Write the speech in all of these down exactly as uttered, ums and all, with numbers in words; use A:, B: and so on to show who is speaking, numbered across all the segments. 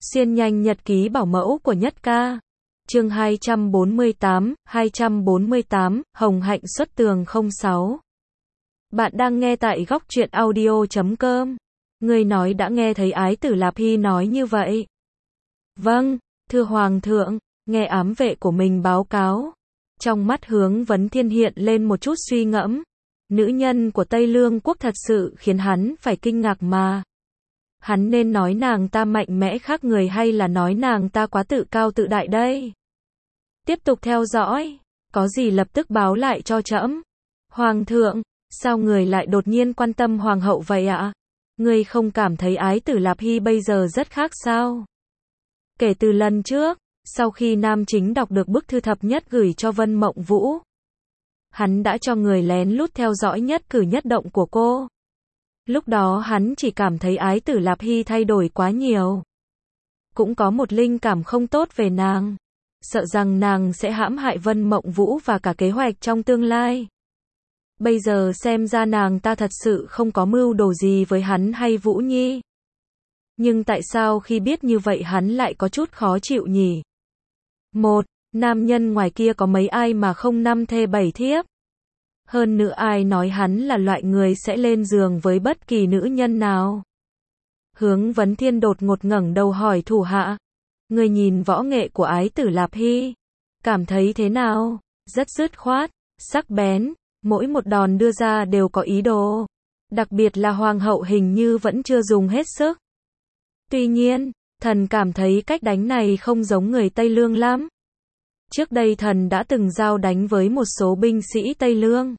A: Xuyên nhanh nhật ký bảo mẫu của Nhất Ca. Chương hai trăm bốn mươi tám, hai trăm bốn mươi tám, Hồng Hạnh xuất tường không sáu. Bạn đang nghe tại góc truyện audio chấm com. Người nói đã nghe thấy Ái Tử Lạp Hy nói như vậy. Vâng, thưa Hoàng thượng, nghe ám vệ của mình báo cáo. Trong mắt Hướng Vấn Thiên hiện lên một chút suy ngẫm. Nữ nhân của Tây Lương quốc thật sự khiến hắn phải kinh ngạc mà. Hắn nên nói nàng ta mạnh mẽ khác người hay là nói nàng ta quá tự cao tự đại đây? Tiếp tục theo dõi, có gì lập tức báo lại cho trẫm. Hoàng thượng, sao người lại đột nhiên quan tâm hoàng hậu vậy ạ? Người không cảm thấy Ái Tử Lạp Hy bây giờ rất khác sao? Kể từ lần trước, sau khi Nam Chính đọc được bức thư thập nhất gửi cho Vân Mộng Vũ, hắn đã cho người lén lút theo dõi nhất cử nhất động của cô. Lúc đó hắn chỉ cảm thấy Ái Tử Lạp Hy thay đổi quá nhiều. Cũng có một linh cảm không tốt về nàng. Sợ rằng nàng sẽ hãm hại Vân Mộng Vũ và cả kế hoạch trong tương lai. Bây giờ xem ra nàng ta thật sự không có mưu đồ gì với hắn hay Vũ Nhi. Nhưng tại sao khi biết như vậy hắn lại có chút khó chịu nhỉ? Một, nam nhân ngoài kia có mấy ai mà không năm thê bảy thiếp? Hơn nữa ai nói hắn là loại người sẽ lên giường với bất kỳ nữ nhân nào? Hướng Vấn Thiên đột ngột ngẩng đầu hỏi thủ hạ. Người nhìn võ nghệ của Ái Tử Lạp Hy, cảm thấy thế nào? Rất dứt khoát, sắc bén, mỗi một đòn đưa ra đều có ý đồ. Đặc biệt là hoàng hậu hình như vẫn chưa dùng hết sức. Tuy nhiên, thần cảm thấy cách đánh này không giống người Tây Lương lắm. Trước đây thần đã từng giao đánh với một số binh sĩ Tây Lương.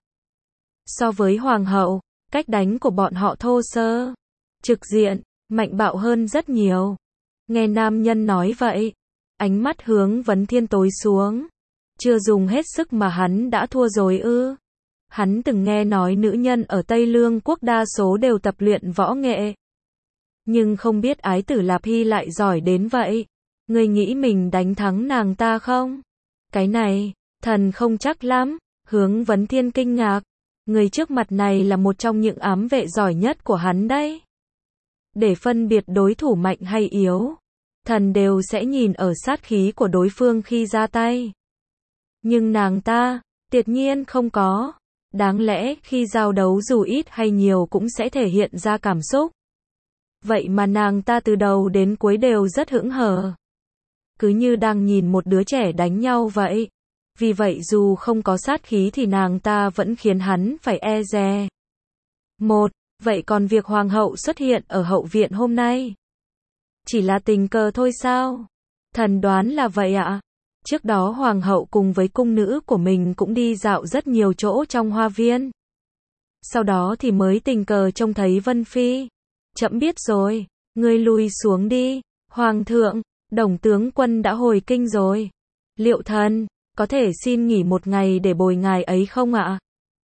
A: So với hoàng hậu, cách đánh của bọn họ thô sơ, trực diện, mạnh bạo hơn rất nhiều. Nghe nam nhân nói vậy, ánh mắt Hướng Vấn Thiên tối xuống. Chưa dùng hết sức mà hắn đã thua rồi ư? Hắn từng nghe nói nữ nhân ở Tây Lương quốc đa số đều tập luyện võ nghệ. Nhưng không biết Ái Tử Lạp Hy lại giỏi đến vậy. Ngươi nghĩ mình đánh thắng nàng ta không? Cái này, thần không chắc lắm. Hướng Vấn Thiên kinh ngạc. Người trước mặt này là một trong những ám vệ giỏi nhất của hắn đấy. Để phân biệt đối thủ mạnh hay yếu, thần đều sẽ nhìn ở sát khí của đối phương khi ra tay. Nhưng nàng ta, tuyệt nhiên không có. Đáng lẽ khi giao đấu dù ít hay nhiều cũng sẽ thể hiện ra cảm xúc. Vậy mà nàng ta từ đầu đến cuối đều rất hững hờ. Cứ như đang nhìn một đứa trẻ đánh nhau vậy. Vì vậy dù không có sát khí thì nàng ta vẫn khiến hắn phải e dè. Một, vậy còn việc hoàng hậu xuất hiện ở hậu viện hôm nay? Chỉ là tình cờ thôi sao? Thần đoán là vậy ạ. Trước đó hoàng hậu cùng với cung nữ của mình cũng đi dạo rất nhiều chỗ trong hoa viên. Sau đó thì mới tình cờ trông thấy Vân Phi. Trẫm biết rồi, ngươi lui xuống đi. Hoàng thượng, Đồng tướng quân đã hồi kinh rồi. Liệu thần có thể xin nghỉ một ngày để bồi ngài ấy không ạ?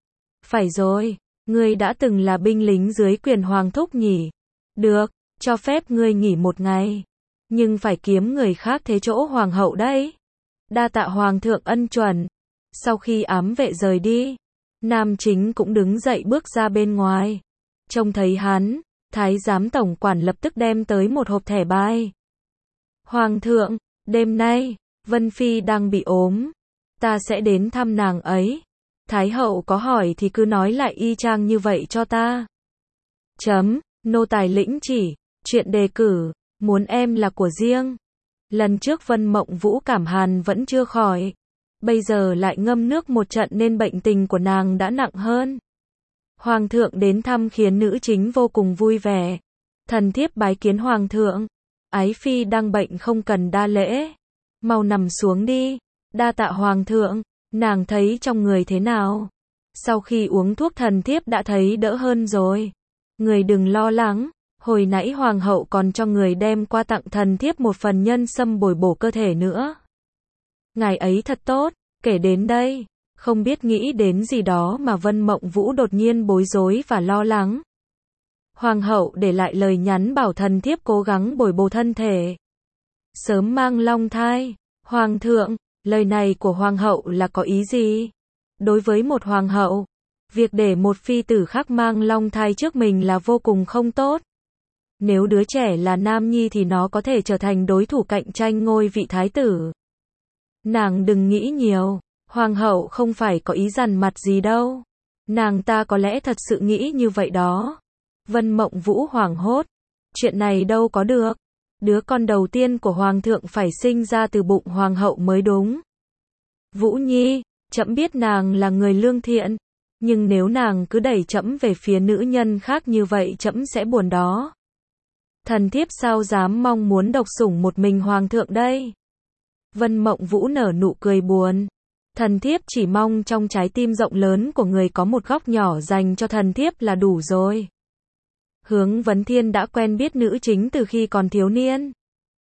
A: Phải rồi, ngươi đã từng là binh lính dưới quyền hoàng thúc nhỉ? Được, cho phép ngươi nghỉ một ngày. Nhưng phải kiếm người khác thế chỗ hoàng hậu đấy. Đa tạ hoàng thượng ân chuẩn. Sau khi ám vệ rời đi, Nam Chính cũng đứng dậy bước ra bên ngoài. Trông thấy hắn, thái giám tổng quản lập tức đem tới một hộp thẻ bài. Hoàng thượng, đêm nay, Vân Phi đang bị ốm. Ta sẽ đến thăm nàng ấy. Thái hậu có hỏi thì cứ nói lại y chang như vậy cho ta. Chấm, nô tài lĩnh chỉ, chuyện đề cử, muốn em là của riêng. Lần trước Vân Mộng Vũ cảm hàn vẫn chưa khỏi. Bây giờ lại ngâm nước một trận nên bệnh tình của nàng đã nặng hơn. Hoàng thượng đến thăm khiến nữ chính vô cùng vui vẻ. Thần thiếp bái kiến hoàng thượng. Ái phi đang bệnh không cần đa lễ. Mau nằm xuống đi. Đa tạ hoàng thượng. Nàng thấy trong người thế nào? Sau khi uống thuốc thần thiếp đã thấy đỡ hơn rồi. Người đừng lo lắng. Hồi nãy hoàng hậu còn cho người đem qua tặng thần thiếp một phần nhân sâm bồi bổ cơ thể nữa. Ngài ấy thật tốt. Kể đến đây, không biết nghĩ đến gì đó mà Vân Mộng Vũ đột nhiên bối rối và lo lắng. Hoàng hậu để lại lời nhắn bảo thần thiếp cố gắng bồi bổ thân thể. Sớm mang long thai. Hoàng thượng, lời này của hoàng hậu là có ý gì? Đối với một hoàng hậu, việc để một phi tử khác mang long thai trước mình là vô cùng không tốt. Nếu đứa trẻ là nam nhi thì nó có thể trở thành đối thủ cạnh tranh ngôi vị thái tử. Nàng đừng nghĩ nhiều, hoàng hậu không phải có ý dằn mặt gì đâu. Nàng ta có lẽ thật sự nghĩ như vậy đó. Vân Mộng Vũ hoảng hốt. Chuyện này đâu có được. Đứa con đầu tiên của hoàng thượng phải sinh ra từ bụng hoàng hậu mới đúng. Vũ Nhi, trẫm biết nàng là người lương thiện, nhưng nếu nàng cứ đẩy trẫm về phía nữ nhân khác như vậy trẫm sẽ buồn đó. Thần thiếp sao dám mong muốn độc sủng một mình hoàng thượng đây. Vân Mộng Vũ nở nụ cười buồn. Thần thiếp chỉ mong trong trái tim rộng lớn của người có một góc nhỏ dành cho thần thiếp là đủ rồi. Hướng Vấn Thiên đã quen biết nữ chính từ khi còn thiếu niên.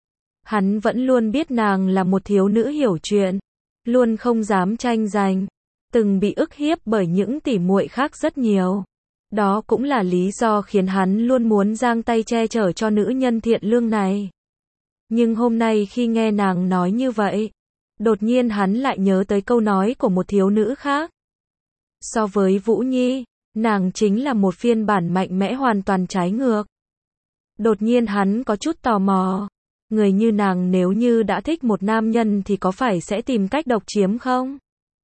A: Hắn vẫn luôn biết nàng là một thiếu nữ hiểu chuyện, luôn không dám tranh giành, từng bị ức hiếp bởi những tỉ muội khác rất nhiều. Đó cũng là lý do khiến hắn luôn muốn giang tay che chở cho nữ nhân thiện lương này. Nhưng hôm nay khi nghe nàng nói như vậy, đột nhiên hắn lại nhớ tới câu nói của một thiếu nữ khác. So với Vũ Nhi, nàng chính là một phiên bản mạnh mẽ hoàn toàn trái ngược. Đột nhiên hắn có chút tò mò. Người như nàng nếu như đã thích một nam nhân thì có phải sẽ tìm cách độc chiếm không?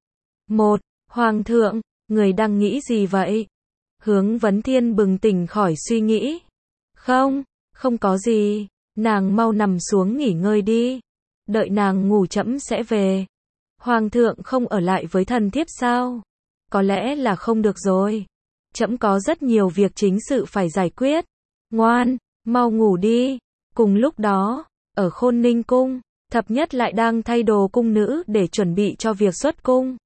A: Một, Hoàng thượng, người đang nghĩ gì vậy? Hướng Vấn Thiên bừng tỉnh khỏi suy nghĩ. Không, không có gì, nàng mau nằm xuống nghỉ ngơi đi. Đợi nàng ngủ trẫm sẽ về. Hoàng thượng không ở lại với thần thiếp sao? Có lẽ là không được rồi. Trẫm có rất nhiều việc chính sự phải giải quyết. Ngoan, mau ngủ đi. Cùng lúc đó, ở Khôn Ninh cung, Thập Nhất lại đang thay đồ cung nữ để chuẩn bị cho việc xuất cung.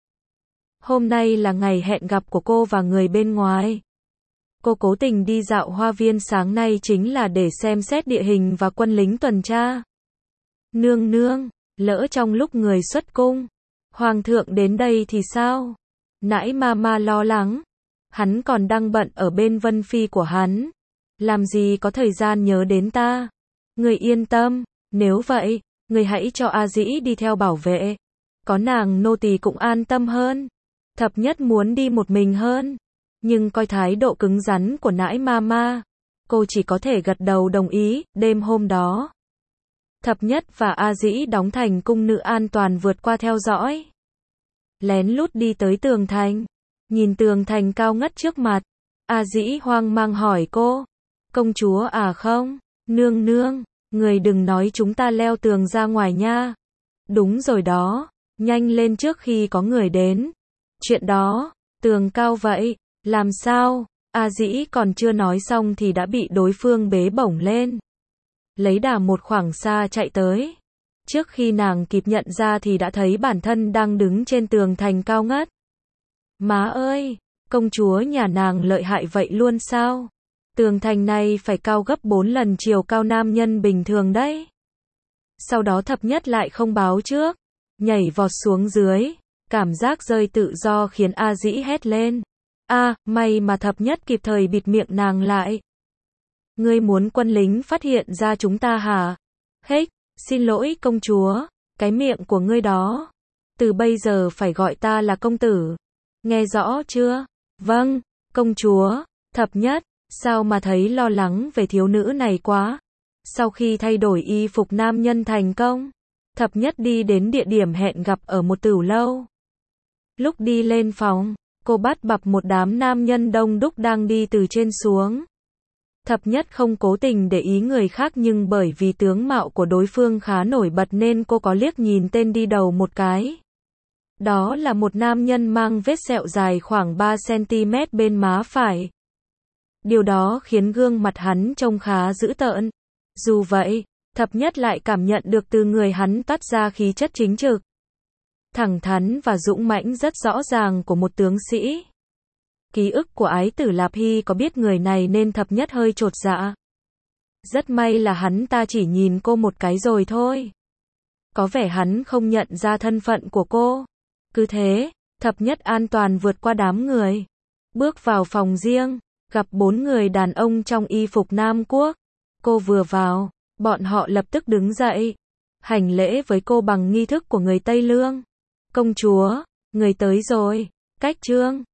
A: Hôm nay là ngày hẹn gặp của cô và người bên ngoài. Cô cố tình đi dạo hoa viên sáng nay chính là để xem xét địa hình và quân lính tuần tra. Nương nương, lỡ trong lúc người xuất cung, hoàng thượng đến đây thì sao? Nãi Mama lo lắng. Hắn còn đang bận ở bên Vân Phi của hắn. Làm gì có thời gian nhớ đến ta? Người yên tâm, nếu vậy, người hãy cho A Dĩ đi theo bảo vệ. Có nàng nô tỳ cũng an tâm hơn. Thập Nhất muốn đi một mình hơn. Nhưng coi thái độ cứng rắn của nãi Mama, cô chỉ có thể gật đầu đồng ý. Đêm hôm đó, Thập Nhất và A Dĩ đóng thành cung nữ an toàn vượt qua theo dõi. Lén lút đi tới tường thành. Nhìn tường thành cao ngất trước mặt, A Dĩ hoang mang hỏi cô. Công chúa à không? Nương nương, người đừng nói chúng ta leo tường ra ngoài nha. Đúng rồi đó, nhanh lên trước khi có người đến. Chuyện đó, tường cao vậy, làm sao? A Dĩ còn chưa nói xong thì đã bị đối phương bế bổng lên. Lấy đà một khoảng xa chạy tới. Trước khi nàng kịp nhận ra thì đã thấy bản thân đang đứng trên tường thành cao ngất. Má ơi, công chúa nhà nàng lợi hại vậy luôn sao? Tường thành này phải cao gấp bốn lần chiều cao nam nhân bình thường đấy. Sau đó Thập Nhất lại không báo trước, nhảy vọt xuống dưới, cảm giác rơi tự do khiến A Dĩ hét lên. A, may mà Thập Nhất kịp thời bịt miệng nàng lại. Ngươi muốn quân lính phát hiện ra chúng ta hả? Hếch, xin lỗi công chúa, cái miệng của ngươi đó. Từ bây giờ phải gọi ta là công tử. Nghe rõ chưa? Vâng, công chúa. Thập Nhất, sao mà thấy lo lắng về thiếu nữ này quá? Sau khi thay đổi y phục nam nhân thành công, Thập Nhất đi đến địa điểm hẹn gặp ở một tửu lâu. Lúc đi lên phòng, cô bắt gặp một đám nam nhân đông đúc đang đi từ trên xuống. Thập Nhất không cố tình để ý người khác nhưng bởi vì tướng mạo của đối phương khá nổi bật nên cô có liếc nhìn tên đi đầu một cái. Đó là một nam nhân mang vết sẹo dài khoảng ba xăng-ti-mét bên má phải. Điều đó khiến gương mặt hắn trông khá dữ tợn. Dù vậy, Thập Nhất lại cảm nhận được từ người hắn toát ra khí chất chính trực, thẳng thắn và dũng mãnh rất rõ ràng của một tướng sĩ. Ký ức của Ái Tử Lạp Hy có biết người này nên Thập Nhất hơi chột dạ. Rất may là hắn ta chỉ nhìn cô một cái rồi thôi. Có vẻ hắn không nhận ra thân phận của cô. Cứ thế, Thập Nhất an toàn vượt qua đám người. Bước vào phòng riêng, gặp bốn người đàn ông trong y phục Nam Quốc. Cô vừa vào, bọn họ lập tức đứng dậy, hành lễ với cô bằng nghi thức của người Tây Lương. Công chúa, người tới rồi, cách trương.